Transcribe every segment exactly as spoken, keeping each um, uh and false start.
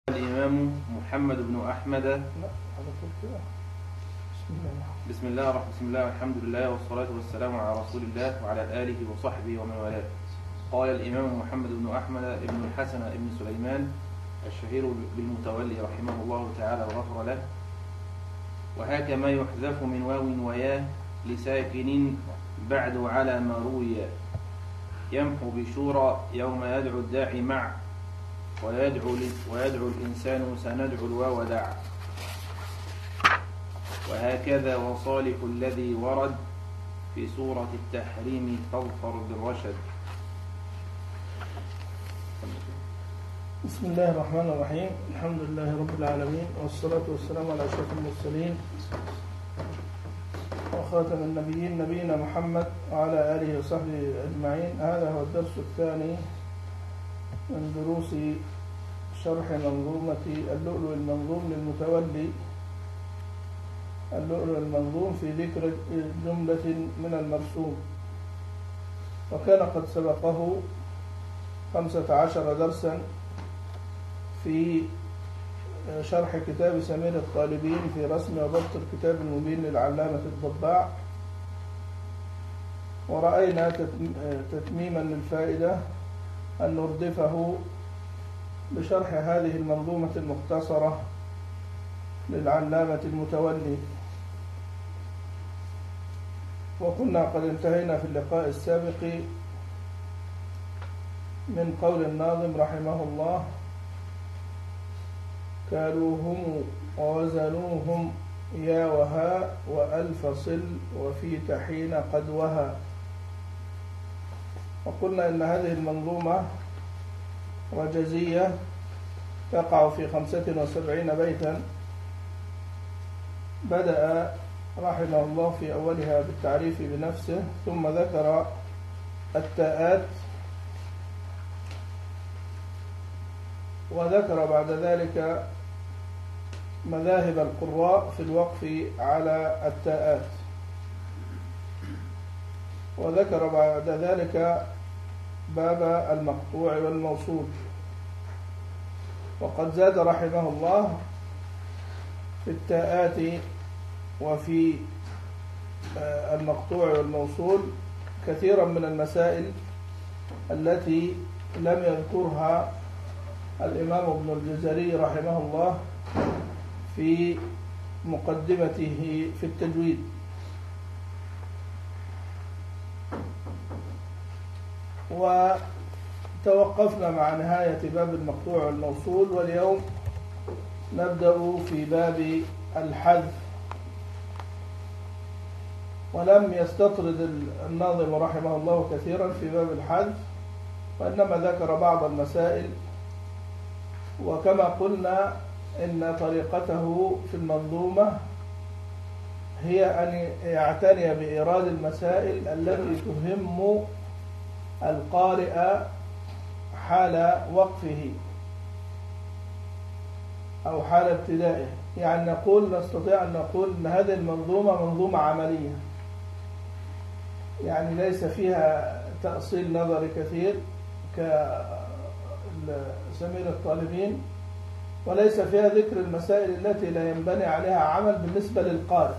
الإمام محمد بن أحمد. لا بسم الله بسم الله الرحمن بسم الله والحمد لله والصلاة والسلام على رسول الله وعلى آله وصحبه ومن والاه. قال الإمام محمد بن أحمد بن الحسن بن سليمان الشهير بالمتولي رحمه الله تعالى وغفر له: وهاك ما يحذف من واو وياه لساكن بعد على ما روي، يمحو بشورى يوم يدعو الداعي مع، ويدعو, ويدعو الإنسان سندعو الواو دع. وهكذا وصالح الذي ورد في سورة التحريم تظفر بالرشد. بسم الله الرحمن الرحيم. الحمد لله رب العالمين، والصلاة والسلام على أشرف المرسلين وخاتم النبيين نبينا محمد وعلى آله وصحبه أجمعين. هذا هو الدرس الثاني من دروس شرح منظومة اللؤلؤ المنظوم للمتولي. اللؤلؤ المنظوم في ذكر جملة من المرسوم، وكان قد سبقه خمسة عشر درسا في شرح كتاب سمير الطالبين في رسم وضبط الكتاب المبين للعلامة الضباع، ورأينا تتميما للفائدة أن نردفه بشرح هذه المنظومة المختصرة للعلامة المتولي. وكنا قد انتهينا في اللقاء السابق من قول الناظم رحمه الله: كالوهم ووزنوهم يا وها وألف صل وفي تحين قد وها. وقلنا إن هذه المنظومة رجزية تقع في خمسة وسبعين بيتا. بدأ رحمه الله في أولها بالتعريف بنفسه، ثم ذكر التاءات، وذكر بعد ذلك مذاهب القراء في الوقف على التاءات، وذكر بعد ذلك باب المقطوع والموصول. وقد زاد رحمه الله في التاءات وفي المقطوع والموصول كثيرا من المسائل التي لم يذكرها الإمام ابن الجزري رحمه الله في مقدمته في التجويد. وتوقفنا مع نهاية باب المقطوع والموصول، واليوم نبدأ في باب الحذف. ولم يستطرد الناظم رحمه الله كثيرا في باب الحذف، وإنما ذكر بعض المسائل. وكما قلنا إن طريقته في المنظومة هي أن يعتني بإيراد المسائل التي تهم القارئ حال وقفه أو حال ابتدائه. يعني نقول نستطيع أن نقول أن هذه المنظومة منظومة عملية، يعني ليس فيها تأصيل نظري كثير كسمير الطالبين، وليس فيها ذكر المسائل التي لا ينبني عليها عمل بالنسبة للقارئ.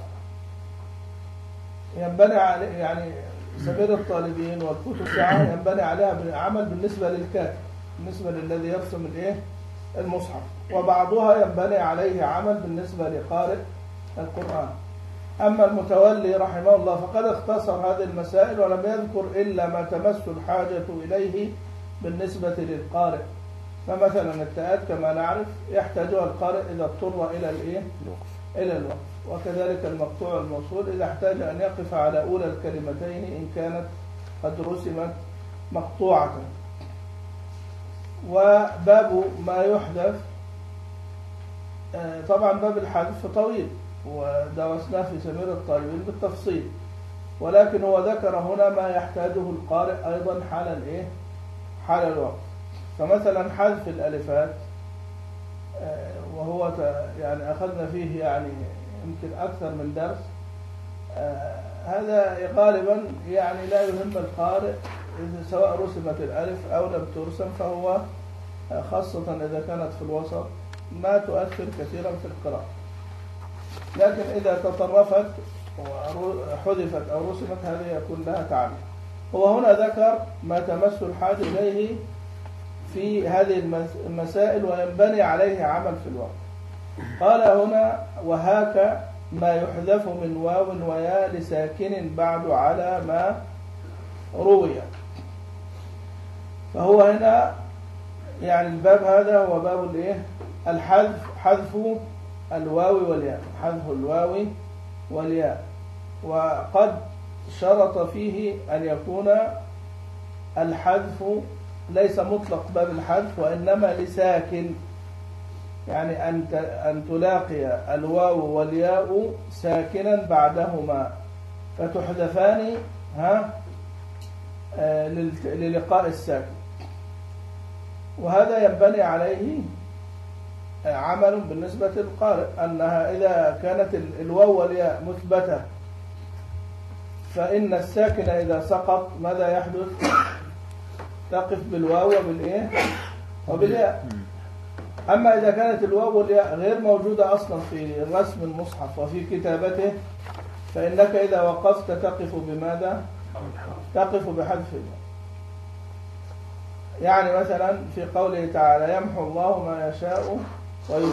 ينبني عليه يعني سمير الطالبين والكتب ينبني عليها عمل بالنسبة للكاتب، بالنسبة للذي يرسم الايه المصحف، وبعضها ينبني عليه عمل بالنسبة لقارئ القرآن. أما المتولي رحمه الله فقد اختصر هذه المسائل ولم يذكر إلا ما تمس الحاجة إليه بالنسبة للقارئ. فمثلا التاءات كما نعرف يحتاجها القارئ إذا اضطر إلى الإيه؟ إلى الوقف. وكذلك المقطوع والموصول إذا احتاج أن يقف على أولى الكلمتين إن كانت قد رسمت مقطوعة. وباب ما يحذف، طبعا باب الحذف طويل ودرسناه في سمير الطالبين بالتفصيل، ولكن هو ذكر هنا ما يحتاجه القارئ أيضا حال الإيه؟ حال الوقف. فمثلا حذف الألفات، وهو يعني أخذنا فيه يعني يمكن أكثر من درس. هذا غالبا يعني لا يهم القارئ سواء رسمت الألف أو لم ترسم، فهو خاصة إذا كانت في الوسط ما تؤثر كثيرا في القراءة. لكن إذا تطرفت وحذفت أو رسمت هذه يكون لها تعليق. هو هنا ذكر ما تمس الحاجة إليه في هذه المسائل وينبني عليه عمل في الواقع. قال هنا وهاك ما يحذف من واو ويا لساكن بعد على ما روي. فهو هنا يعني الباب هذا هو باب الايه؟ الحذف، حذف الواو والياء، حذف الواو والياء. وقد شرط فيه أن يكون الحذف ليس مطلق باب الحذف وإنما لساكن، يعني أن أن تلاقي الواو والياء ساكنا بعدهما فتحذفان ها للقاء الساكن. وهذا ينبني عليه عمل بالنسبة للقارئ، أنها إذا كانت الواو والياء مثبتة فإن الساكن إذا سقط ماذا يحدث؟ تقف بالواو وبالإيه؟ وبالياء. أما إذا كانت الواو والياء غير موجودة أصلا في رسم المصحف وفي كتابته فإنك إذا وقفت تقف بماذا؟ تقف بحذف الواو. يعني مثلا في قوله تعالى يمحو الله ما يشاء ويثبت،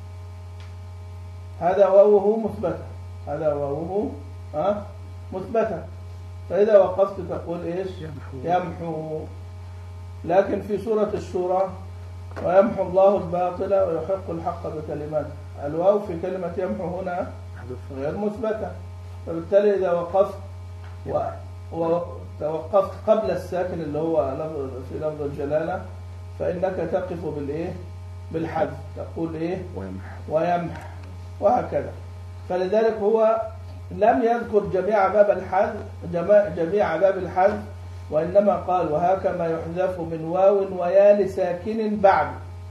هذا واوه مثبتة، هذا واوه أه؟ مثبتة، فإذا وقفت تقول إيش؟ يمحو. لكن في سورة الشورى ويمحو الله الباطل ويحق الحق بكلماته، الواو في كلمة يمحو هنا غير مثبتة، فبالتالي إذا وقفت و... وتوقفت قبل الساكن اللي هو في لفظ الجلالة فإنك تقف بالإيه؟ بالحذف، تقول إيه؟ ويمح ويمح وهكذا. فلذلك هو لم يذكر جميع باب الحذف جميع باب الحذف وإنما قال وهاك ما يحذف من واو ويا لساكن بعد،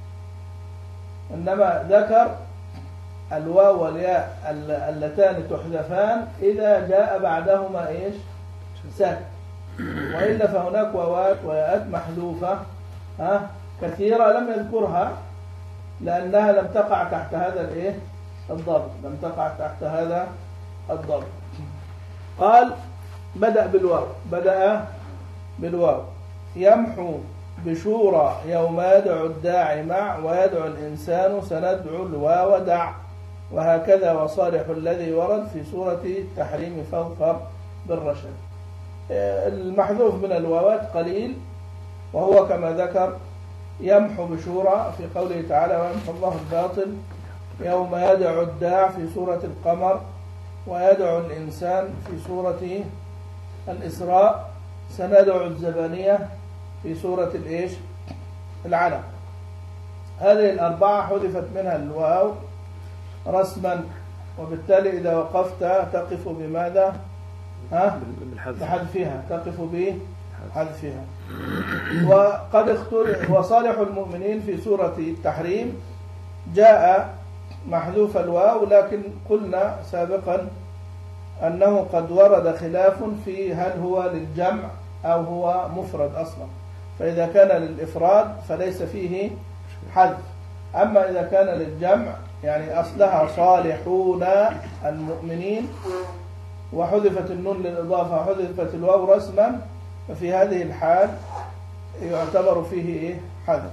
إنما ذكر الواو والياء اللتان تحذفان إذا جاء بعدهما إيش؟ ساكن. وإلا فهناك واوات وياءات محذوفة ها كثيرة لم يذكرها لأنها لم تقع تحت هذا الإيه؟ الضبط، لم تقع تحت هذا الضبط. قال بدأ بالواو، بدأ بالواو يمحو بشورى يوم يدعو الداعي مع ويدعو الإنسان سندعو الواو دع، وهكذا وصالح الذي ورد في سورة التحريم فاظفر بالرشد. المحذوف من الواوات قليل وهو كما ذكر يمحو بشورى في قوله تعالى ويمحو الله الباطل، يوم يدعو الداع في سورة القمر، ويدعو الإنسان في سورة الإسراء، سندعو الزبانية في سورة الإيش؟ العلق. هذه الأربعة حذفت منها الواو رسما، وبالتالي إذا وقفت تقف بماذا؟ ها؟ بحذفها، تقف بحذفها. وقد اختلف وصالح المؤمنين في سورة التحريم جاء محذوف الواو، لكن قلنا سابقا أنه قد ورد خلاف في هل هو للجمع أو هو مفرد أصلا، فإذا كان للإفراد فليس فيه حذف، أما إذا كان للجمع يعني أصلها صالحون المؤمنين وحذفت النون للإضافة وحذفت الواو رسما، ففي هذه الحال يعتبر فيه إيه؟ حذف.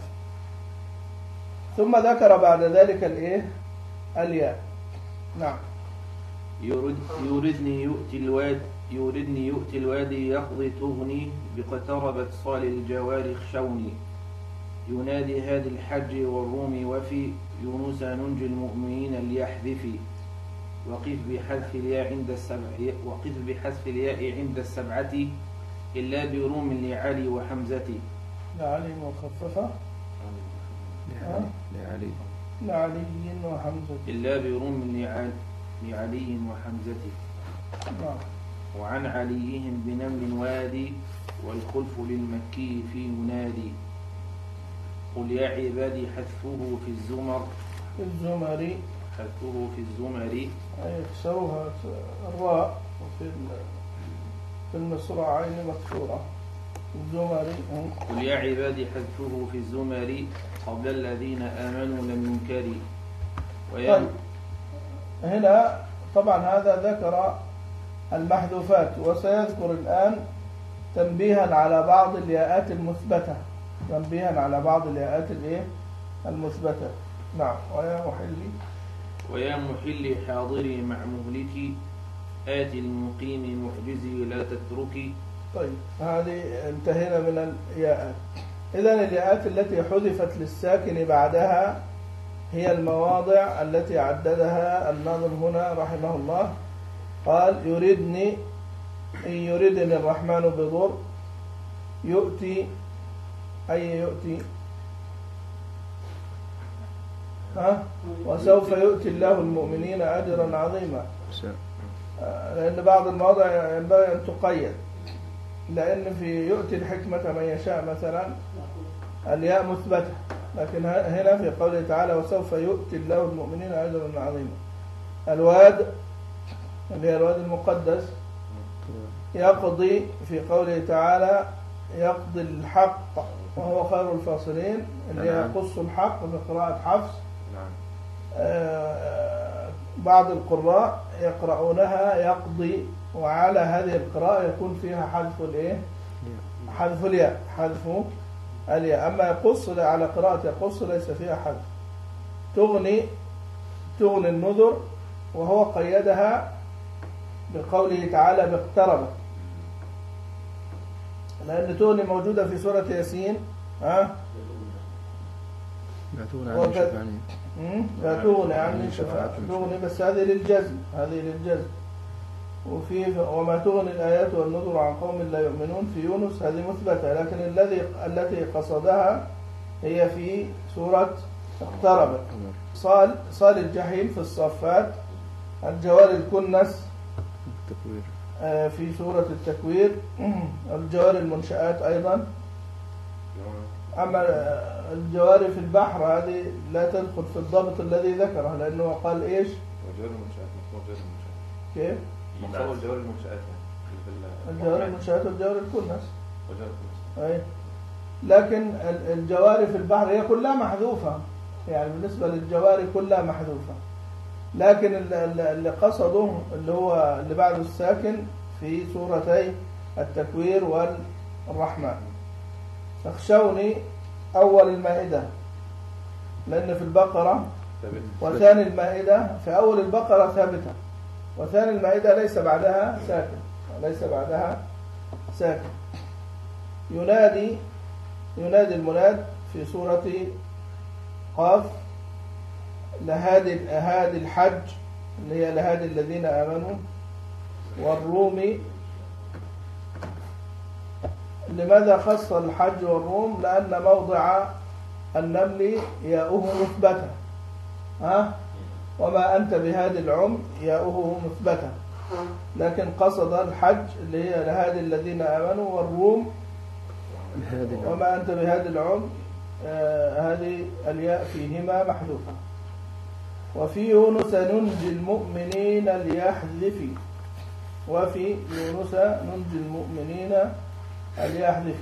ثم ذكر بعد ذلك الإيه؟ الياء. نعم. يرد يردني يؤتي الواد يردني يؤتي الوادي يقضي تغني بقتربت صال الجوار خشوني، ينادي هادي الحج والروم وفي يونس ننجي المؤمنين ليحذفي، وقف بحذف الياء عند السبع وقف بحذف الياء عند السبعة إلا بروم لعلي وحمزة. لعلي مخففة لعلي لعلي وحمزة إلا بروم لعلي وحمزة. نعم. وعن عليهم بنمل وادي والخلف للمكي في ينادي، قل يا عبادي حذفه في الزمر في الزمر حذفه في الزمر أي يكسرها الراء وفي في المصراعين مكسورة الزمر. قل يا عبادي حذفه في الزمر قبل الذين آمنوا لم ينكري. طيب هنا طبعا هذا ذكر المحذوفات، وسيذكر الآن تنبيها على بعض الياءات المثبتة، تنبيها على بعض الياءات الايه المثبتة. نعم. ويا محلي ويا محلي حاضري مع مهلكي آتي المقيم محجزي لا تتركي. طيب هذه انتهينا من الياءات. إذن الياءات التي حذفت للساكن بعدها هي المواضع التي عددها الناظم هنا رحمه الله. قال يردني إن يردني الرحمن بضر، يؤتي أي يؤتي ها وسوف يؤتي الله المؤمنين أجرا عظيما، لأن بعض المواضع ينبغي أن تقيد، لأن في يؤتي الحكمة من يشاء مثلا الياء مثبتة، لكن هنا في قوله تعالى وسوف يؤتي الله المؤمنين أجرا عظيما. الواد اللي هي الواد المقدس، يقضي في قوله تعالى يقضي الحق وهو خير الفاصلين، اللي يقص الحق بقراءة حفص. آه بعض القراء يقرؤونها يقضي، وعلى هذه القراءة يكون فيها حذف الايه حذف الياء حذف الياء. أما يقص على قراءة يقص ليس فيها حذف. تغني تغني النذر، وهو قيدها بقوله تعالى باقتربت، لأن تغني موجودة في سورة ياسين. ها لا تغني عني شفاعتي لا تغني عني شفاعتي تغني، بس هذه للجزم، هذه للجزم. وفي وما تغني الآيات والنذر عن قوم لا يؤمنون في يونس، هذه مثبتة، لكن الذي التي قصدها هي في سورة اقتربت. صال صال الجحيم في الصفات. الجوار الكنس في سورة التكوير. الجوار المنشآت أيضا. أما الجواري في البحر هذه لا تدخل في الضبط الذي ذكره، لأنه قال إيش الجوار المنشآت مفهوم جوار المنشآت كيف مفهوم الجوار المنشآت الجوار المنشآت والجوار الكنس والجوار الكنس. أي لكن الجواري في البحر هي كلها محذوفة، يعني بالنسبة للجواري كلها محذوفة، لكن اللي قصده اللي هو اللي بعده الساكن في سورتي التكوير والرحمن. اخشوني أول المائدة، لأن في البقرة وثاني المائدة، في أول البقرة ثابتة، وثاني المائدة ليس بعدها ساكن، ليس بعدها ساكن. ينادي ينادي المناد في سورة قاف لهادي لهادي الحج، اللي هي لهادي الذين آمنوا. والروم، لماذا خص الحج والروم؟ لأن موضع النمل ياؤه مثبتة، ها وما أنت بهادي العم ياؤه مثبتة، لكن قصد الحج اللي هي لهادي الذين آمنوا، والروم وما أنت بهادي العم آه هذه الياء فيهما محذوفة. وفي يونس ننجي المؤمنين ليحذف، وفي يونس ننجي المؤمنين ليحذف.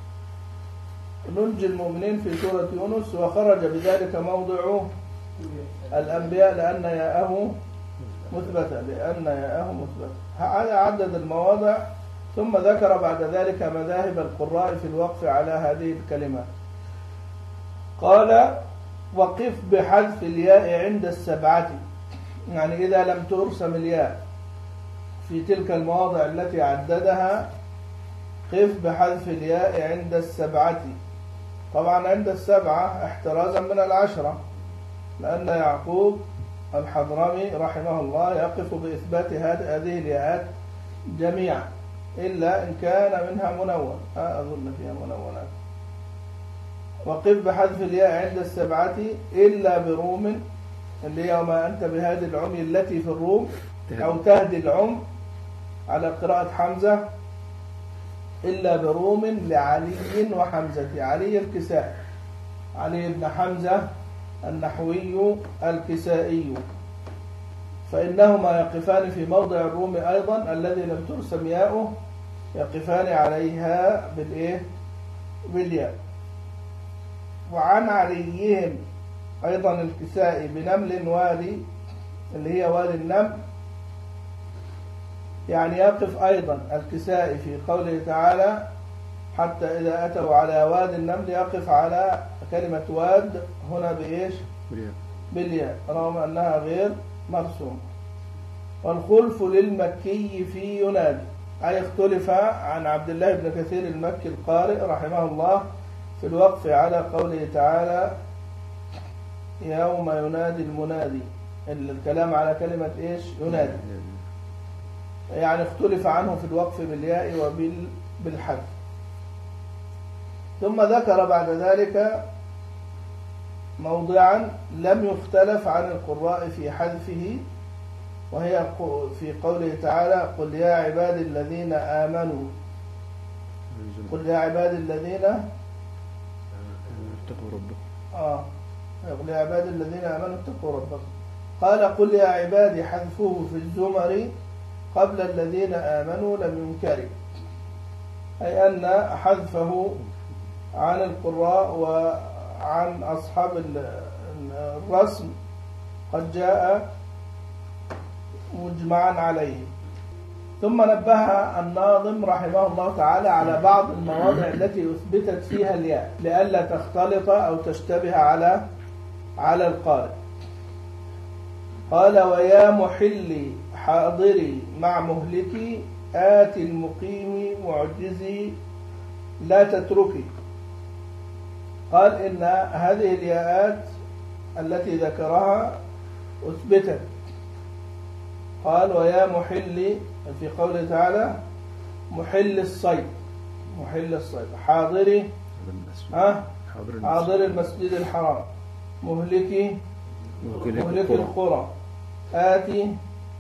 ننجي المؤمنين في سورة يونس، وخرج بذلك موضع الأنبياء لأن ياءه مثبتة، لأن ياءه مثبتة. هذا عدد المواضع، ثم ذكر بعد ذلك مذاهب القراء في الوقف على هذه الكلمات. قال وقف بحذف الياء عند السبعة، يعني إذا لم ترسم الياء في تلك المواضع التي عددها قف بحذف الياء عند السبعة. طبعا عند السبعة احترازا من العشرة، لأن يعقوب الحضرمي رحمه الله يقف بإثبات هذه الياءات جميعا، إلا إن كان منها منون، أظن فيها منونات. وقف بحذف الياء عند السبعة إلا بروم، اللي هي وما أنت بهذه العمي التي في الروم، أو تهدي العم على قراءة حمزة، إلا بروم لعلي وحمزة. علي الكسائي، علي بن حمزة النحوي الكسائي، فإنهما يقفان في موضع الروم أيضا الذي لم ترسم ياؤه، يقفان عليها بالإيه؟ بالياء. وعن عليهم أيضا الكسائي بنمل وادي، اللي هي وادي النمل، يعني يقف أيضا الكسائي في قوله تعالى حتى إذا أتوا على وادي النمل، يقف على كلمة واد هنا بإيش؟ بالياء رغم أنها غير مرسومة. والخلف للمكي في ينادي، أي اختلف عن عبد الله بن كثير المكي القارئ رحمه الله في الوقف على قوله تعالى يوم ينادي المنادي، الكلام على كلمة إيش؟ ينادي، يعني اختلف عنه في الوقف بالياء وبالحذف. ثم ذكر بعد ذلك موضعا لم يختلف عن القراء في حذفه، وهي في قوله تعالى قل يا عباد الذين آمنوا، قل يا عباد الذين اتقوا ربكم آه قل يا عباد الذين آمنوا اتقوا ربكم. قال قل يا عبادي حذفه في الزمر قبل الذين آمنوا لم ينكر، أي أن حذفه عن القراء وعن أصحاب الرسم قد جاء مجمعا عليه. ثم نبه الناظم رحمه الله تعالى على بعض المواضع التي أثبتت فيها الياء لئلا تختلط أو تشتبه على على القارئ. قال ويا محلي حاضري مع مهلكي آتي المقيم معجزي لا تتركي. قال إن هذه الياءات التي ذكرها أثبتت. قال ويا محلي في قوله تعالى محل الصيد، محل الصيد، حاضري ها حاضر المسجد الحرام، مهلكي مهلك القرى، آتي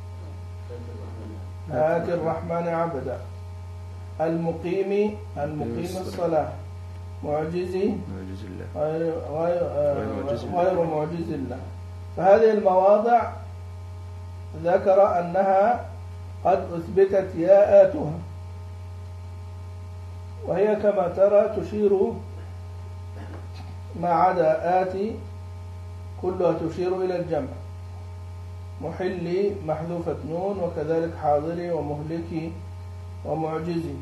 آتي الرحمن عبدا، المقيم المقيم الصلاة، معجزي غير, غير معجز الله. فهذه المواضع ذكر أنها قد أثبتت ياءاتها، وهي كما ترى تشير ما عدا آتي كلها تشير إلى الجمع، محلي محذوفة نون، وكذلك حاضري ومهلكي ومعجزي،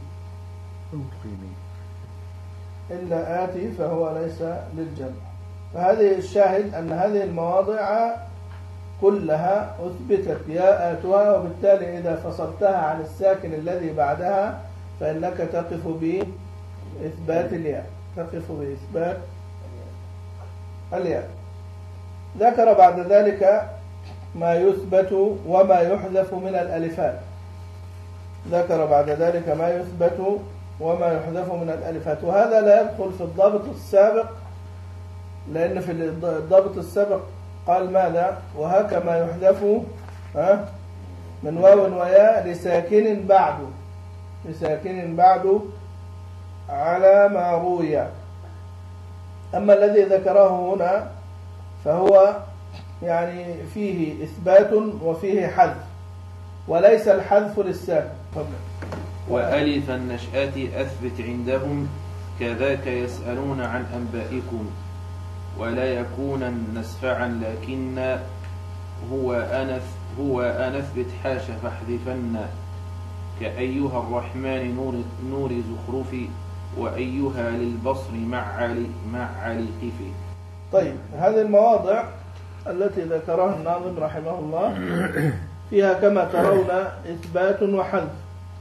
إلا آتي فهو ليس للجمع. فهذه الشاهد أن هذه المواضع كلها أثبتت ياءاتها، وبالتالي إذا فصلتها عن الساكن الذي بعدها فإنك تقف بإثبات الياء، تقف بإثبات الياء. ذكر بعد ذلك ما يثبت وما يحذف من الألفات، ذكر بعد ذلك ما يثبت وما يحذف من الألفات، وهذا لا يدخل في الضابط السابق، لأن في الضابط السابق قال ماذا؟ وهك ما يحذف من واو وياء لساكن بعد، لساكن بعد على ما روي. أما الذي ذكره هنا فهو يعني فيه إثبات وفيه حذف، وليس الحذف للساكن. وألف النشأة أثبت عندهم كذاك يسألون عن أنبائكم ولا يكون نسفعا لكن هو أنث هو أنثبت حاشا فاحذفن كأيها الرحمن نور نور زخرفي وأيها للبصر مع علي مع علي قفي. طيب هذه المواضع التي ذكرها الناظم رحمه الله فيها كما ترون إثبات وحذف.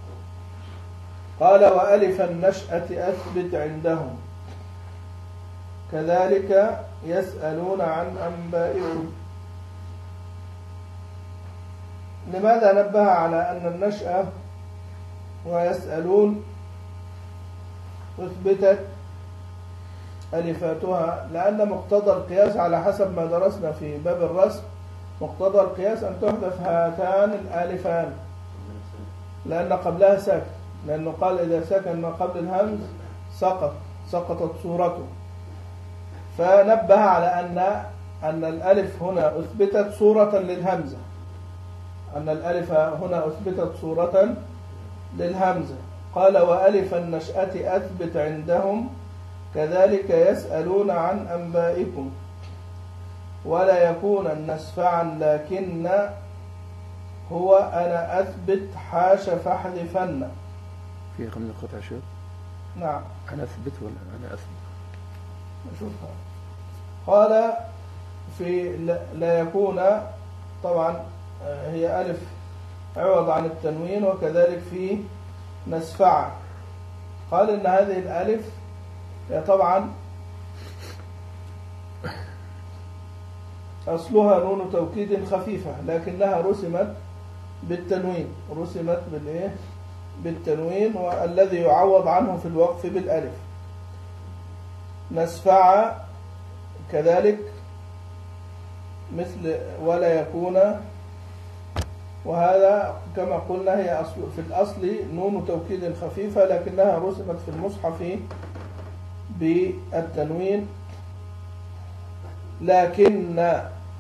قال وألف النشأة أثبت عندهم كذلك يسألون عن أنبائكم. لماذا نبه على أن النشأة ويسألون أثبتت ألفاتها؟ لأن مقتضى القياس على حسب ما درسنا في باب الرسم، مقتضى القياس أن تحذف هاتان الآلفان لأن قبلها ساكن، لأنه قال إذا سكن ما قبل الهمز سقط سقطت صورته. فنبه على أن أن الألف هنا أثبتت صورة للهمزة، أن الألف هنا أثبتت صورة للهمزة. قال وألف النشأة أثبت عندهم كذلك يسألون عن أنبائكم ولا يكون نسفعا لكن هو أنا أثبت حاش فاحذفن. في خمس قطع شيء. نعم. أنا أثبت ولا أنا أثبت؟ نشوفها. قال في لا يكون، طبعا هي ألف عوض عن التنوين، وكذلك في نسفع. قال إن هذه الألف هي طبعا أصلها نون توكيد خفيفة، لكنها رسمت بالتنوين، رسمت بالإيه؟ بالتنوين، والذي يعوض عنه في الوقف بالألف. نسفع كذلك مثل ولا يكون، وهذا كما قلنا هي أصل في الأصل نون توكيد خفيفة، لكنها رسمت في المصحف بالتنوين. لكن،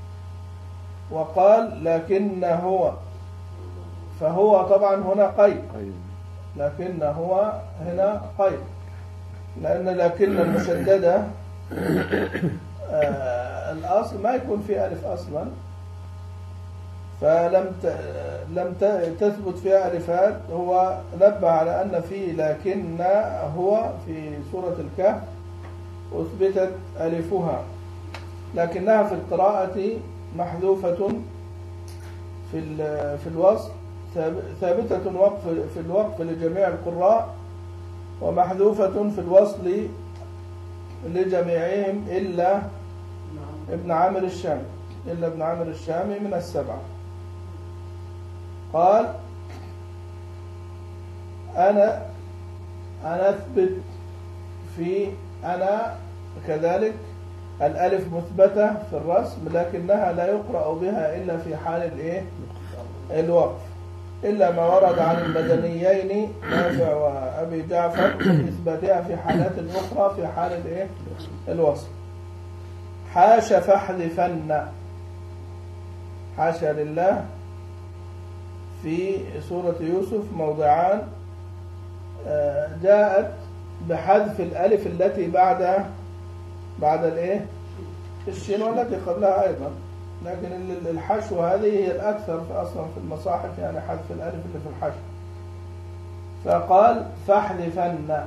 وقال لكن هو، فهو طبعا هنا قيد، لكن هو هنا قيد، لأن لكن المشددة آه الأصل ما يكون في ألف أصلا، فلم لم تثبت فيها ألفات. هو نبه على أن في لكن هو في سورة الكهف أثبتت ألفها، لكنها في القراءة محذوفة في في الوصف، ثابتة وقف في الوقف لجميع القراء، ومحذوفة في الوصل لجميعهم إلا ابن عامر الشامي، إلا ابن عامر الشامي من السبعة. قال أنا أنا أثبت في أنا كذلك الألف مثبتة في الرسم، لكنها لا يقرأ بها إلا في حال الإيه؟ الوقف، إلا ما ورد عن المدنيين نافع وأبي جعفر إثباتها في حالات أخرى في حال الإيه؟ الوصف. حاش فاحذفن، حاشا لله في سورة يوسف موضعان جاءت بحذف الألف التي بعد بعد الإيه؟ الشين، والتي قبلها أيضا، لكن الحشو هذه هي الأكثر في أصلا في المصاحف، يعني حذف الألف اللي في الحشو. فقال فاحذفن،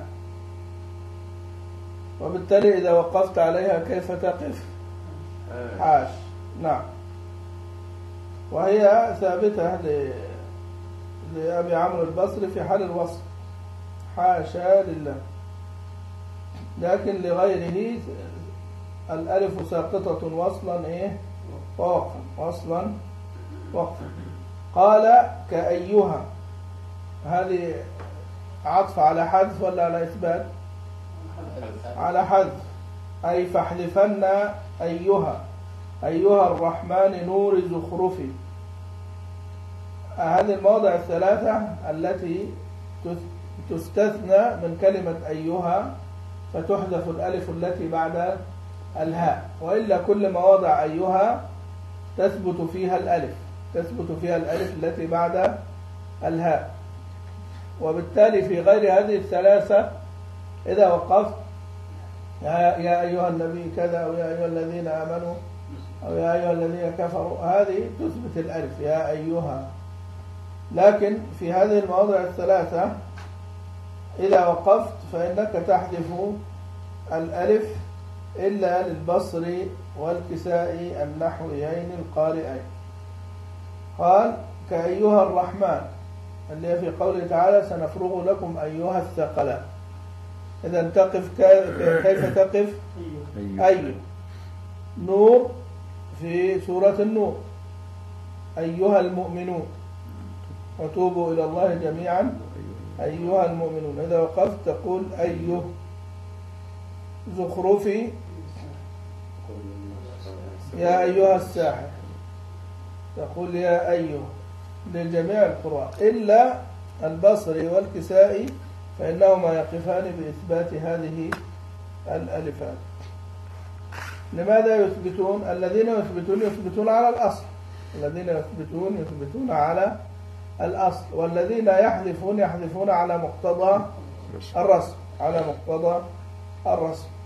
وبالتالي إذا وقفت عليها كيف تقف؟ حاش. نعم. وهي ثابتة لأبي عمرو البصري في حال الوصف، حاشا لله، لكن لغيره الألف ساقطة وصلا إيه؟ ووقفا، وصلا وقفا. قال كأيها، هذه عطف على حذف ولا على إثبات؟ على حذف. أي فاحذفن أيها، أيها الرحمن نور زخرفي. هذه المواضع الثلاثة التي تستثنى من كلمة أيها، فتحذف الألف التي بعد الهاء، وإلا كل مواضع أيها تثبت فيها الألف، تثبت فيها الألف التي بعد الهاء. وبالتالي في غير هذه الثلاثة إذا وقفت يا أيها النبي كذا، أو يا أيها الذين آمنوا، أو يا أيها الذين كفروا، هذه تثبت الألف يا أيها. لكن في هذه المواضع الثلاثة إذا وقفت فإنك تحذف الألف إلا للبصري والكسائي النحويين القارئين. قال كأيها الرحمن، اللي في قوله تعالى سنفرغ لكم أيها الثقلان. إذا تقف كيف تقف؟ أي. نور في سورة النور أيها المؤمنون وتوبوا إلى الله جميعا أيها المؤمنون. إذا وقفت تقول أيه. زخرفي يا أيها الساحر، تقول يا أيه لجميع القراء إلا البصري والكسائي، فإنهما يقفان بإثبات هذه الألفات. لماذا يثبتون؟ الذين يثبتون يثبتون على الأصل، الذين يثبتون يثبتون على الأصل، والذين يحذفون يحذفون على مقتضى الرسم، على مقتضى الرسم.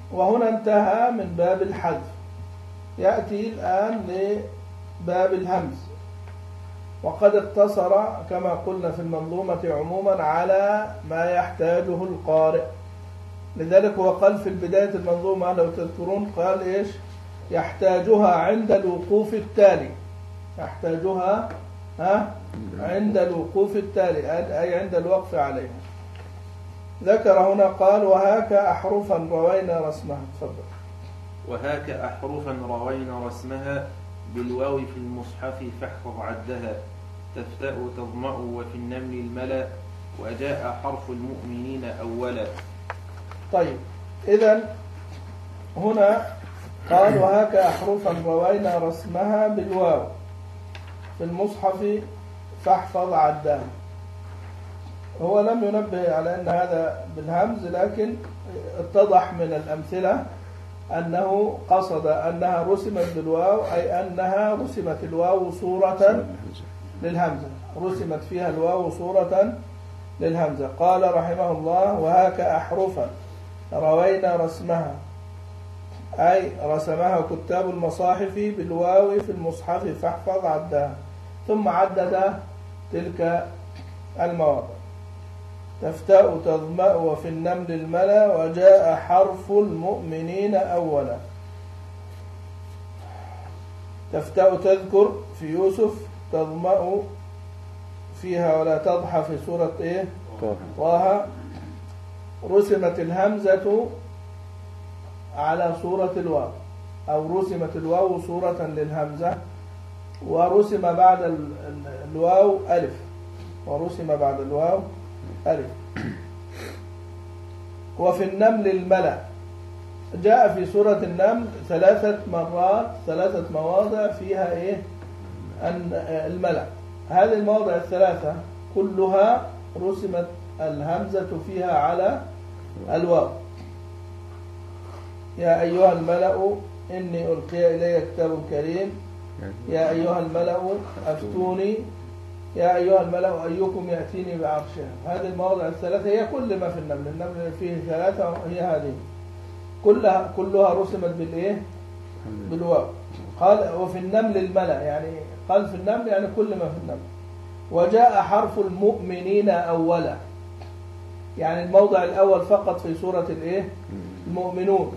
وهنا انتهى من باب الحذف. يأتي الآن لباب الهمز، وقد اقتصر كما قلنا في المنظومة عموما على ما يحتاجه القارئ. لذلك هو قال في بداية المنظومة لو تذكرون قال إيش؟ يحتاجها عند الوقوف التالي. يحتاجها ها عند الوقوف التالي، أي عند الوقف عليها. ذكر هنا قال وهاك أحرفا روينا رسمها. تفضل. وهاك أحرفا روينا رسمها بالواو في المصحف فاحفظ عدها تفتأ تظمأ وفي النمل الملأ وجاء حرف المؤمنين أولا. طيب إذن هنا قال وهاك أحرفا روينا رسمها بالواو في المصحف فاحفظ عدها. هو لم ينبه على أن هذا بالهمز، لكن اتضح من الأمثلة أنه قصد أنها رسمت بالواو، أي أنها رسمت الواو صورة للهمزة، رسمت فيها الواو صورة للهمزة. قال رحمه الله وهاك أحرفا روينا رسمها، أي رسمها كتاب المصاحف بالواو في المصحف فاحفظ عدها، ثم عدد تلك المواضع. تفتأ تظمأ وفي النمل الملا وجاء حرف المؤمنين أولا. تفتأ تذكر في يوسف، تظمأ فيها ولا تضحى في سورة إيه؟ طه. رسمت الهمزة على صورة الواو، أو رسمت الواو صورة للهمزة، ورسم بعد الواو ألف، ورسم بعد الواو ألف. وفي النمل الملأ جاء في سورة النمل ثلاثة مرات، ثلاثة مواضع فيها إيه؟ الملأ. هذه المواضع الثلاثة كلها رسمت الهمزة فيها على الواو. يا أيها الملأ إني ألقي إلي كتاب كريم، يا أيها الملأ أفتوني، يا أيها الملأ أيكم يأتيني بعرشها. هذه المواضع الثلاثة هي كل ما في النمل، النمل فيه ثلاثة هي هذه كلها كلها رسمت بالإيه؟ بالواو. قال وفي النمل الملأ، يعني قال في النمل يعني كل ما في النمل. وجاء حرف المؤمنين أولا، يعني الموضع الأول فقط في سورة الإيه؟ المؤمنون.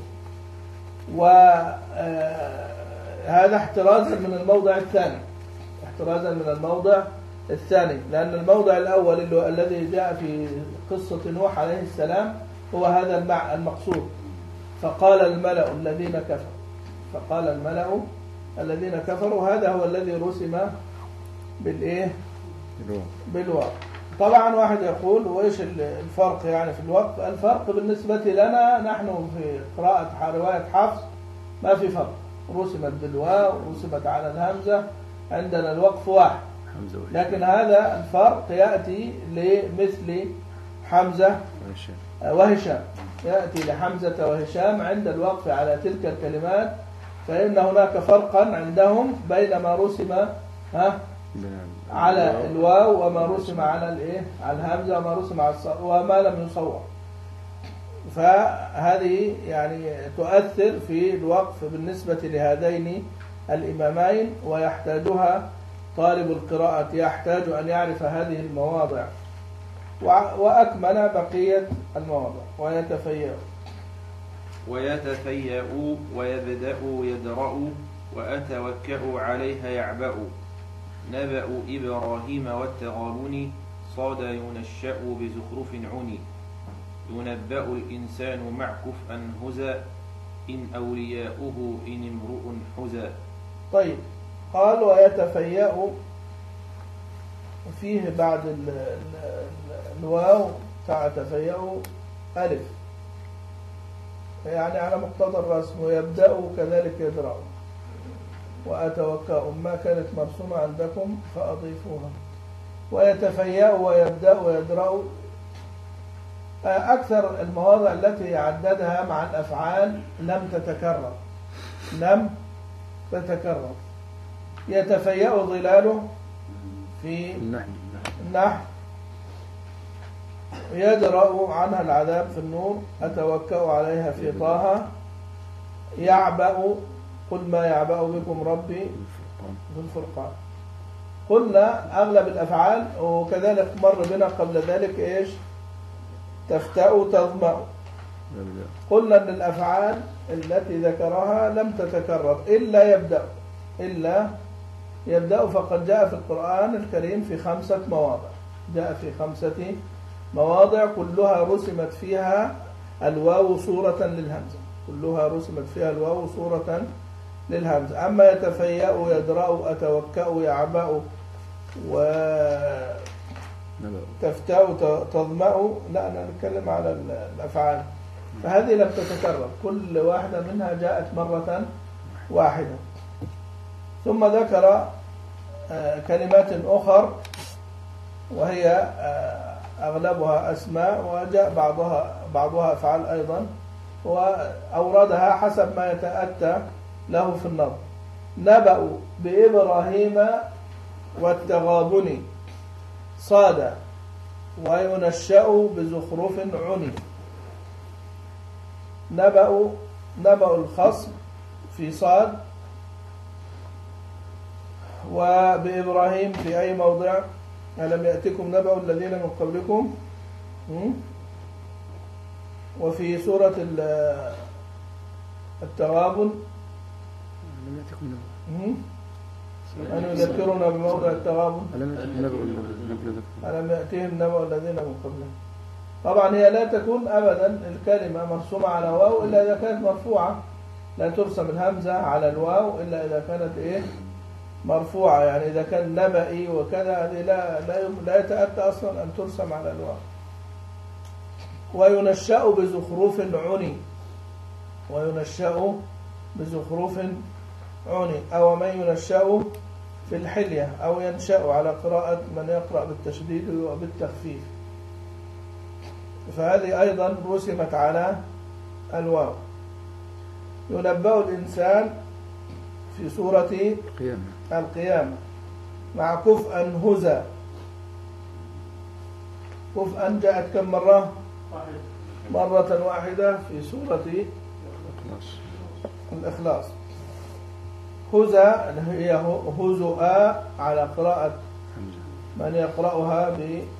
وهذا احترازا من الموضع الثاني، احترازا من الموضع الثاني، لأن الموضع الأول اللي الذي جاء في قصة نوح عليه السلام هو هذا المقصود. فقال الملأ الذين كفروا، فقال الملأ الذين كفروا، هذا هو الذي رسم بالإيه؟ بالواو. طبعا واحد يقول وإيش الفرق يعني في الوقف؟ الفرق بالنسبة لنا نحن في قراءة رواية حفص ما في فرق، رسمت بالواو، رسمت على الهمزة، عندنا الوقف واحد. لكن هذا الفرق يأتي لمثل حمزة وهشام، يأتي لحمزة وهشام عند الوقف على تلك الكلمات، فإن هناك فرقا عندهم بين ما رسم ها على الواو وما رسم على الايه على الهمزه وما رسم على الصاد وما لم يصور. فهذه يعني تؤثر في الوقف بالنسبه لهذين الامامين، ويحتاجها طالب القراءه، يحتاج ان يعرف هذه المواضع واكمل بقيه المواضع. ويتفيأ ويتفيأ ويبدأ يدرأ وأتوكأ عليها يعبأ. نبأ إبراهيم والتغابن صاد ينشأ بزخرف عني. ينبأ الإنسان مع كفءا هزا إن أولياؤه إن امرؤ حزا. طيب قال ويتفيأ فيه بعد ال ال الواو تتفيأ ألف، يعني على مقتضى الرسم. ويبدأ كذلك يدرأ. وأتوكأ ما كانت مرسومة عندكم فأضيفوها. ويتفيأ ويبدأ ويدرأ. أكثر المواضع التي عددها مع الأفعال لم تتكرر، لم تتكرر. يتفيأ ظلاله في النحل، يدرأ عنها العذاب في النور. أتوكأ عليها في طه يعبأ قل ما يعبأ بكم ربي ذو الفرقان. قلنا أغلب الأفعال، وكذلك مر بنا قبل ذلك إيش؟ تفتأ تظمأ. قلنا أن الأفعال التي ذكرها لم تتكرر إلا يبدأ إلا يبدأ فقد جاء في القرآن الكريم في خمسة مواضع، جاء في خمسة مواضع كلها رسمت فيها الواو صورة للهمزة، كلها رسمت فيها الواو صورة للهمزة. أما يتفيأ يدرأ أتوكأ يعبأ وتفتأ تظمأ، لا أنا نتكلم على الأفعال، فهذه لم تتكرر، كل واحدة منها جاءت مرة واحدة. ثم ذكر كلمات أخر وهي أغلبها أسماء وجاء بعضها بعضها أفعال أيضا، وأوردها حسب ما يتأتى له في النظم. نبأ بإبراهيم والتغابن صاد وينشأ بزخرف عني. نبأ نبأ الخصم في صاد، وبإبراهيم في أي موضع؟ ألم يأتكم نبأ الذين من قبلكم، وفي سورة التغابن أن يذكرنا بموضع التغابن ألم يأتهم نبأ الذين من قبلهم. طبعا هي لا تكون أبدا الكلمة مرسومة على واو إلا إذا كانت مرفوعة، لا ترسم الهمزة على الواو إلا إذا كانت إيه مرفوعة، يعني إذا كان نبئي وكذا هذه لا لا لا يتأتى أصلا أن ترسم على الواو. وينشأ بزخرف عني، وينشأ بزخرف عني، أو من ينشأ في الحلية، أو ينشأ على قراءة من يقرأ بالتشديد وبالتخفيف، فهذه أيضا رسمت على الواو. ينبأ الإنسان في سورة القيامة مع كفءا هزا. كفءا جاءت كم مرة؟ مرة واحدة في سورة الإخلاص. هزا هي هزؤا على قراءة من يقرأها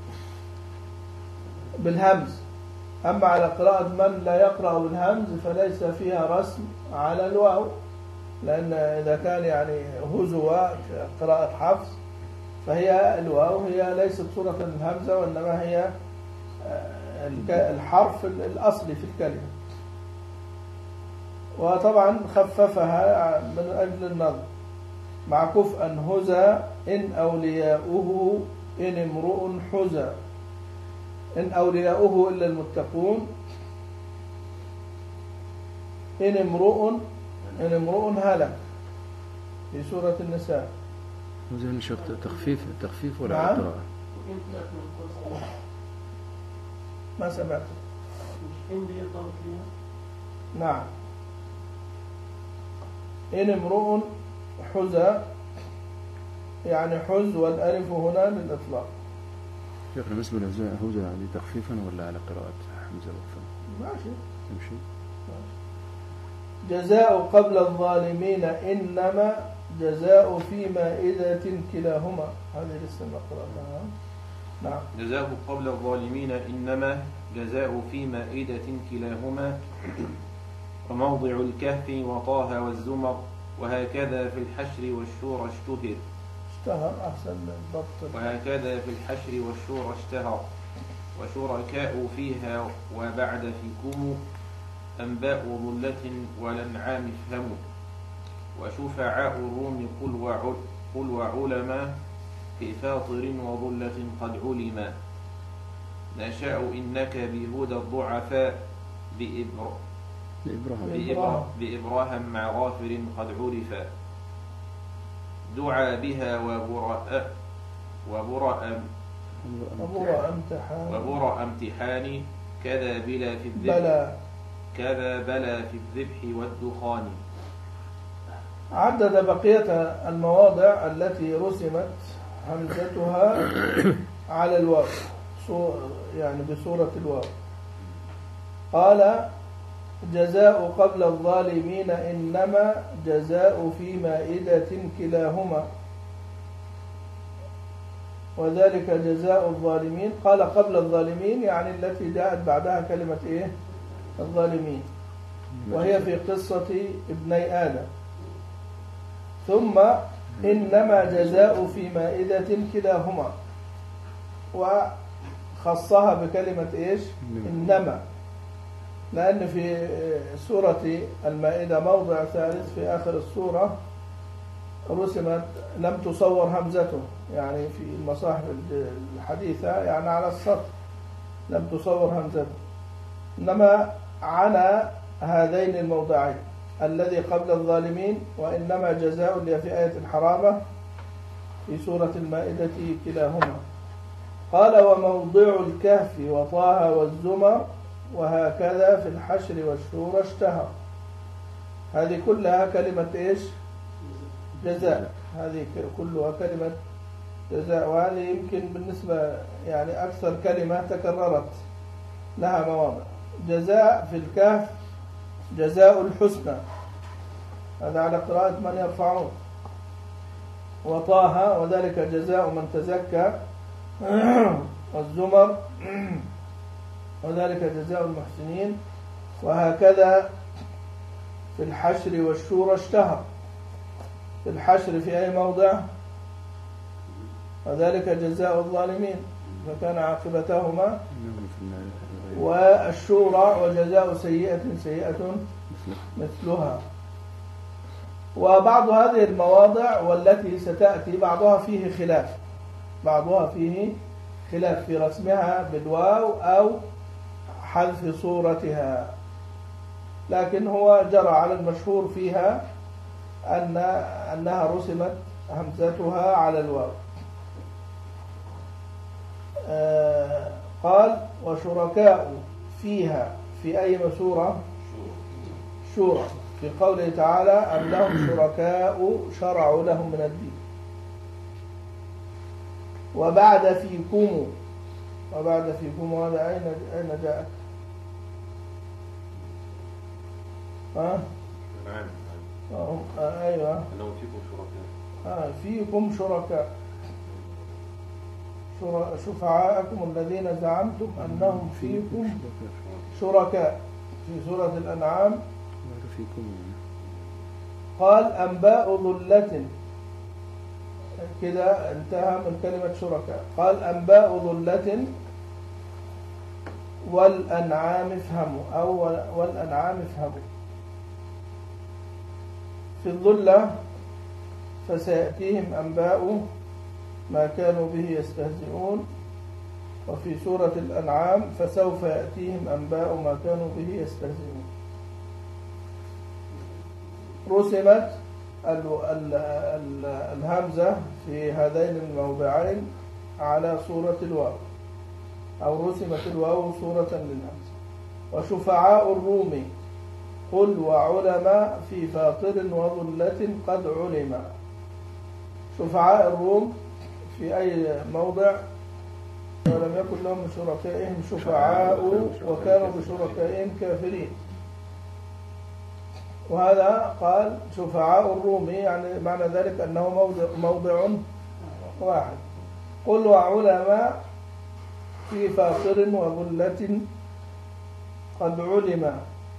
بالهمز، أما على قراءة من لا يقرأ بالهمز فليس فيها رسم على الواو، لأن إذا كان يعني هزوا قراءة حفص فهي الواو هي ليست صورة الهمزة، وإنما هي الحرف الأصلي في الكلمة. وطبعا خففها من أجل النظر مع كفءا هزا إن أولياؤه إن امرؤ حزا. إن أولياؤه إلا المتقون، إن امرؤ إن امرؤ هلك في سورة النساء. وزين شرط تخفيف تخفيف ولا نعم. قراءة؟ ما سمعت. نعم. إن امرؤ حزا يعني حز والألف هنا للإطلاق. شيخ بالنسبة لهوزة يعني تخفيفا ولا على قراءة حمزة وقفا؟ ماشي تمشي. جزاء قبل الظالمين إنما جزاء في مائدة كلاهما. هذه لسه نقرأها. نعم. جزاء قبل الظالمين إنما جزاء في مائدة كلاهما، وموضع الكهف وطه والزمر، وهكذا في الحشر والشورى اشتهر. اشتهر أحسن الضبط. وهكذا في الحشر والشورى اشتهر، وشركاء فيها وبعد فيكم أنباء ظلة والأنعام افهموا، وشفعاء الروم قل وعل قل وعلما في فاطر وظلة قد علما، نشاء إنك بهدى الضعفاء بإبر بإبراهيم بإبراهيم مع غافر قد عرفا، دعا بها وبرأ وبرأ وبرأ امتحان وبرأ امتحان كذا بلا في الذبح بلا كذا بلا في الذبح والدخان. عدد بقية المواضع التي رسمت همزتها على الواو يعني بصورة الواو. قال جزاء قبل الظالمين إنما جزاء في مائدة كلاهما وذلك جزاء الظالمين. قال قبل الظالمين يعني التي جاءت بعدها كلمة إيه؟ الظالمين، وهي في قصة ابني آدم. ثم إنما جزاء في مائدة كلاهما، وخصها بكلمة إيش؟ إنما، لأن في سورة المائدة موضع ثالث في آخر السورة رسمت لم تصور همزته، يعني في المصاحف الحديثة يعني على السطر لم تصور همزته، إنما عنا هذين الموضعين الذي قبل الظالمين وإنما جزاء اللي في آية الحرامة في سورة المائدة كلاهما. قال وموضع الكهف وطه والزمر وهكذا في الحشر والشورى اشتهر. هذه كلها كلمة إيش؟ جزاء. هذه كلها كلمة جزاء، وهذه يمكن بالنسبة يعني أكثر كلمة تكررت لها مواضع. جزاء في الكهف جزاء الحسنى، هذا على قراءة من يرفعون. وطه وذلك جزاء من تزكى. والزمر وذلك جزاء المحسنين. وهكذا في الحشر والشورى اشتهر. في الحشر في أي موضع؟ وذلك جزاء الظالمين فكان عاقبتهما. والشورى وجزاء سيئة سيئة مثلها. وبعض هذه المواضع والتي ستأتي بعضها فيه خلاف، بعضها فيه خلاف في رسمها بالواو أو حذف صورتها، لكن هو جرى على المشهور فيها أن أنها رسمت همزتها على الواو. آه قال وشركاء فيها في أي سورة؟ شورى، في قوله تعالى أم لهم شركاء شرعوا لهم من الدين. وبعد فيكم، وبعد فيكم هذا أين أين جاءت؟ ها؟ آه آه أيوة. أنهم فيكم شركاء. آه فيكم شركاء. شفعاءكم الذين زعمتم أنهم فيكم شركاء في سورة الأنعام. قال أنباء ظلة، كده انتهى من كلمة شركاء. قال أنباء ظلة والأنعام افهموا، أو والأنعام افهموا. في الظلة فسيأتيهم أنباء ما كانوا به يستهزئون، وفي سورة الأنعام فسوف يأتيهم أنباء ما كانوا به يستهزئون. رسمت ال ال ال الهمزة في هذين الموضعين على صورة الواو، أو رسمت الواو صورة للهمزة. وشفعاء الروم قل وعلماء في فاطر وظلة قد علم. شفعاء الروم في أي موضع؟ ولم يكن لهم من شركائهم شفعاء وكانوا بشركائهم كافرين. وهذا قال شفعاء الروم، يعني معنى ذلك أنه موضع, موضع واحد. قل وعلماء في فاطر وظلة قد علم.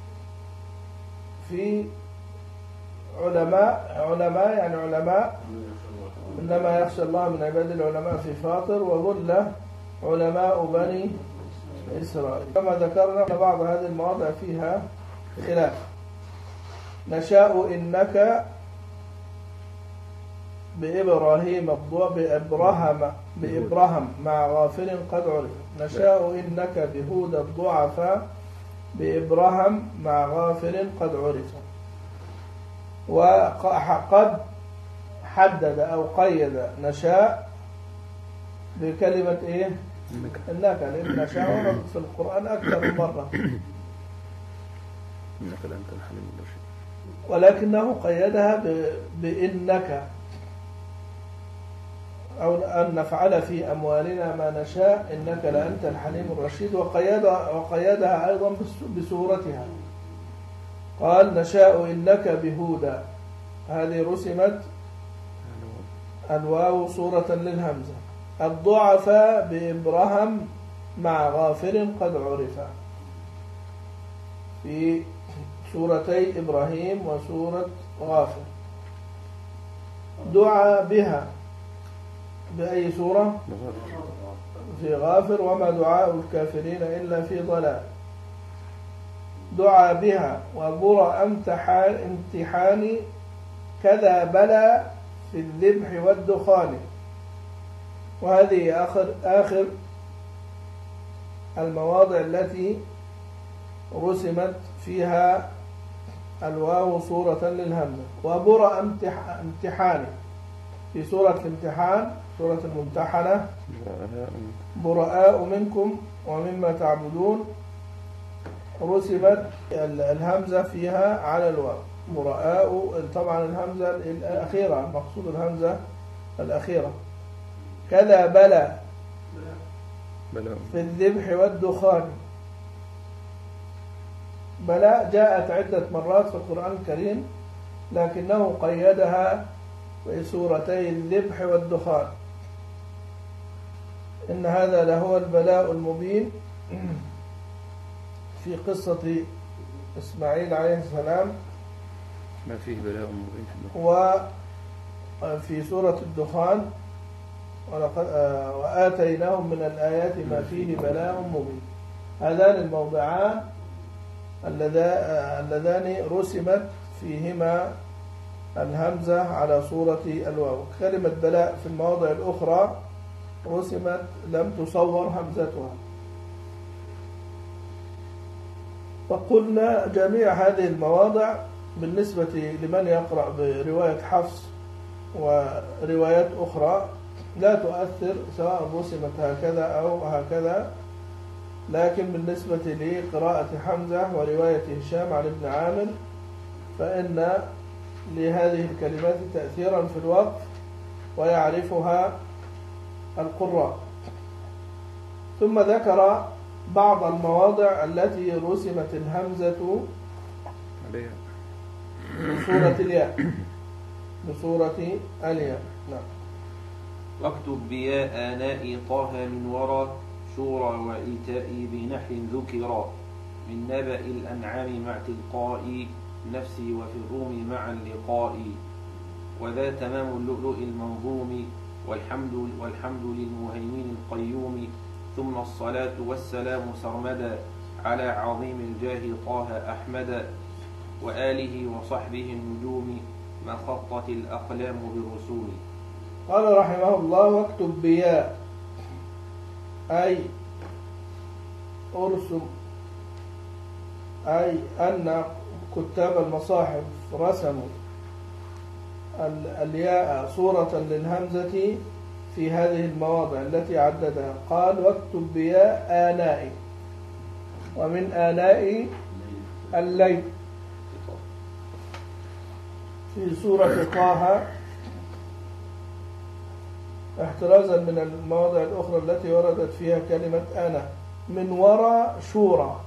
في علماء، علماء يعني علماء إنما يخشى الله من عباد العلماء في فاطر، وظلة علماء بني إسرائيل. كما ذكرنا بعض هذه المواضع فيها خلاف. نشاء إنك بإبراهيم بإبراهام بإبراهام مع غافل قد عرف. نشاء إنك بهود الضعفاء بإبراهام مع غافل قد عرف. وقد حدد أو قيد نشاء بكلمة إيه؟ إنك، لأن نشاء ورد في القرآن أكثر من مرة، إنك لأنت الحليم الرشيد، ولكنه قيدها بإنك، أو أن نفعل في أموالنا ما نشاء إنك لأنت الحليم الرشيد. وقيدها, وقيدها أيضا بسورتها قال نشاء إنك بهدى، هذه رسمت الواو صورة للهمزة. الضعفاء بإبراهام مع غافر قد عرفا، في سورتي إبراهيم وسورة غافر. دعا بها بأي سورة؟ في غافر. وما دعاء الكافرين إلا في ضلال. دعا بها وبرأ امتحان امتحان كذا بلى في الذبح والدخان. وهذه آخر آخر المواضع التي رسمت فيها الواو صورة للهمزة. وبرأ امتحان في سورة الامتحان، سورة الممتحنة، براء منكم ومما تعبدون، رسمت الهمزة فيها على الواو. براء طبعا الهمزة الأخيرة، المقصود الهمزة الأخيرة. كذا بلى في الذبح والدخان. بلى جاءت عدة مرات في القرآن الكريم، لكنه قيدها في سورتي الذبح والدخان. إن هذا لهو البلاء المبين في قصة إسماعيل عليه السلام، ما فيه بلاء مبين. وفي سورة الدخان وآتيناهم من الآيات ما فيه بلاء مبين. هذان الموضعان اللذان رسمت فيهما الهمزة على صورة الواو. كلمة بلاء في المواضع الأخرى رسمت لم تصور همزتها. وقلنا جميع هذه المواضع بالنسبة لمن يقرأ برواية حفص وروايات أخرى لا تؤثر، سواء رسمت هكذا أو هكذا. لكن بالنسبة لقراءة حمزة ورواية هشام عن ابن عامر فإن لهذه الكلمات تأثيرا في الوقف ويعرفها القراء. ثم ذكر بعض المواضع التي رسمت الهمزة بصورة الياء بصورة الياء. نعم. واكتب بياء آناء طه من وراء شورى وإيتاء بنحل ذكرا من نبأ الأنعام مع تلقاء نفسي وفي الروم مع اللقاء وذا تمام اللؤلؤ المنظوم والحمد والحمد للمهيمن القيوم ثم الصلاة والسلام سرمدا على عظيم الجاه طه أحمد وآله وصحبه النجوم ما خطت الأقلام برسوم. قال رحمه الله واكتب بياء أي أرسم، أي أن كتاب المصاحف رسموا الياء صورة للهمزة في هذه المواضع التي عددها. قال واكتب بياء آناء، ومن آناء الليل في سورة طه احترازا من المواضع الأخرى التي وردت فيها كلمة آناء. من وراء شورى،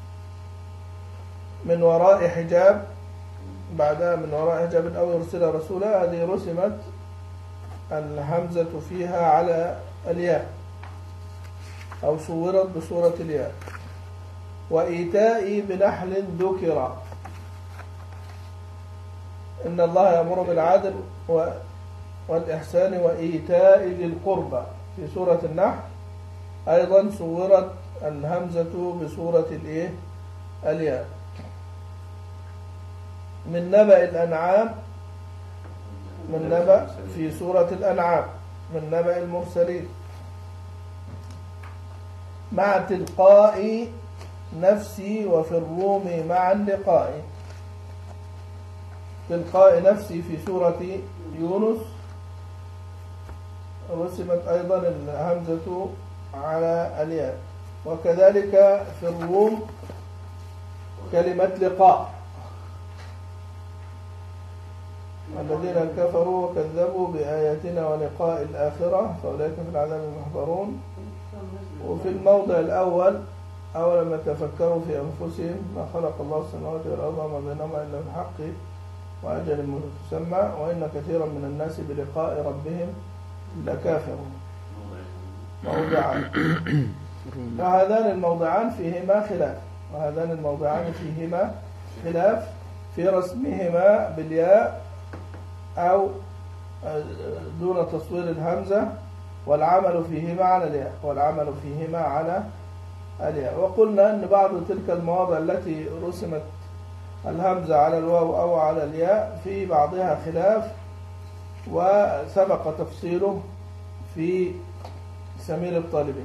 من وراء حجاب، بعدها من وراء حجاب أو يرسل رسولا، هذه رسمت الهمزة فيها على الياء أو صورت بصورة الياء. وإيتاء بنحل ذكر، إن الله يأمر بالعدل والإحسان وإيتاء ذي القربى في سورة النحل أيضا صورت الهمزة بصورة الإيه؟ الياء. من نبأ الأنعام، من نبأ في سورة الأنعام، من نبأ المرسلين. مع تلقاء نفسي وفي الروم مع اللقاء. تلقاء نفسي في سورة يونس رسمت أيضا الهمزة على الياء. وكذلك في الروم كلمة لقاء، الذين كفروا وكذبوا بآياتنا ولقاء الآخرة فأولئك في العذاب المحضرون. وفي الموضع الأول أولم يتفكروا في أنفسهم ما خلق الله السماوات والأرض وما بينهما إلا بالحق وأجل مسمى وإن كثيرا من الناس بلقاء ربهم لكافرون. موضعان، وهذان الموضعان فيهما خلاف وهذان الموضعان فيهما خلاف في رسمهما بالياء أو دون تصوير الهمزة، والعمل فيهما على الياء والعمل فيهما على الياء. وقلنا أن بعض تلك المواضع التي رسمت الهمزة على الواو أو على الياء في بعضها خلاف وسبق تفصيله في سمير الطالبين.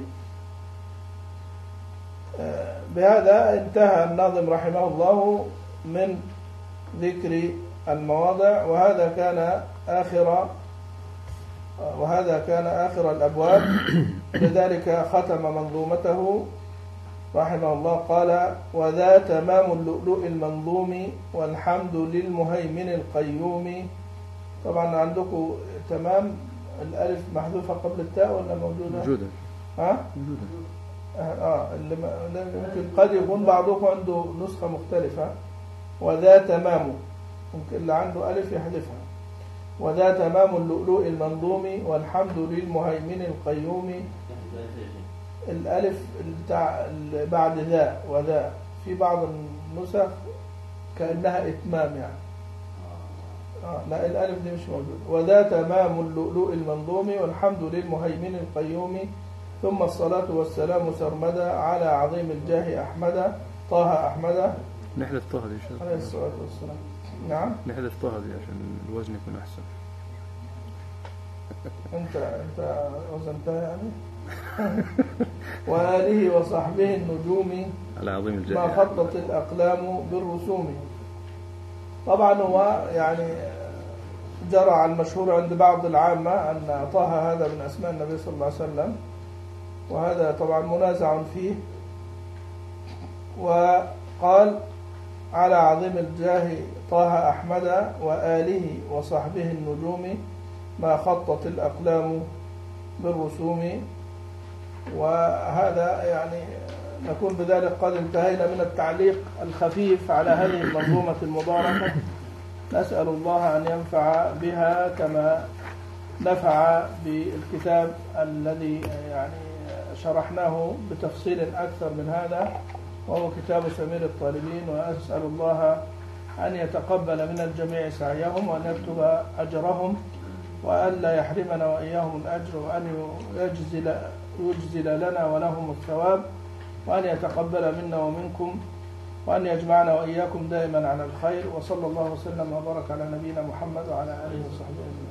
بهذا انتهى الناظم رحمه الله من ذكر المواضع، وهذا كان آخر وهذا كان آخر الأبواب. لذلك ختم منظومته رحمه الله قال: وذا تمام اللؤلؤ المنظوم والحمد للمهيمن القيوم. طبعا عندكم تمام الألف محذوفة قبل التاء ولا موجودة؟ موجودة. ها؟ موجودة. اه اللي ممكن قد يكون بعضكم عنده نسخة مختلفة. وذا تمام ممكن اللي عنده ألف يحذفها. وذا تمام اللؤلؤ المنظوم والحمد للمهيمن القيوم. الألف بتاع بعد ذا وذا في بعض النسخ كأنها إتمام يعني. آه لا الألف دي مش موجودة. وذا تمام اللؤلؤ المنظوم والحمد للمهيمن القيوم ثم الصلاة والسلام سرمدا على عظيم الجاه أحمد طه أحمد. نحذف طه دي شوف. عليه الصلاة والسلام. نعم. نحذف طه دي عشان الوزن يكون أحسن. أنت أنت وزنتها يعني. وآله وصحبه النجوم على عظيم الجاه ما خطت الأقلام بالرسوم. طبعا هو يعني جرى على المشهور عند بعض العامة أن طه هذا من أسماء النبي صلى الله عليه وسلم، وهذا طبعا منازع فيه. وقال على عظيم الجاه طه أحمد وآله وصحبه النجوم ما خطت الأقلام بالرسوم. وهذا يعني نكون بذلك قد انتهينا من التعليق الخفيف على هذه المنظومة المباركة. نسأل الله أن ينفع بها كما نفع بالكتاب الذي يعني شرحناه بتفصيل أكثر من هذا، وهو كتاب سمير الطالبين. وأسأل الله أن يتقبل من الجميع سعيهم وأن يكتب أجرهم وأن لا يحرمنا وإياهم الأجر، وأن يجزل, يجزل لنا ولهم الثواب، وأن يتقبل منا ومنكم، وأن يجمعنا وإياكم دائما على الخير. وصلى الله وسلم وبارك على نبينا محمد وعلى آله وصحبه أجمعين.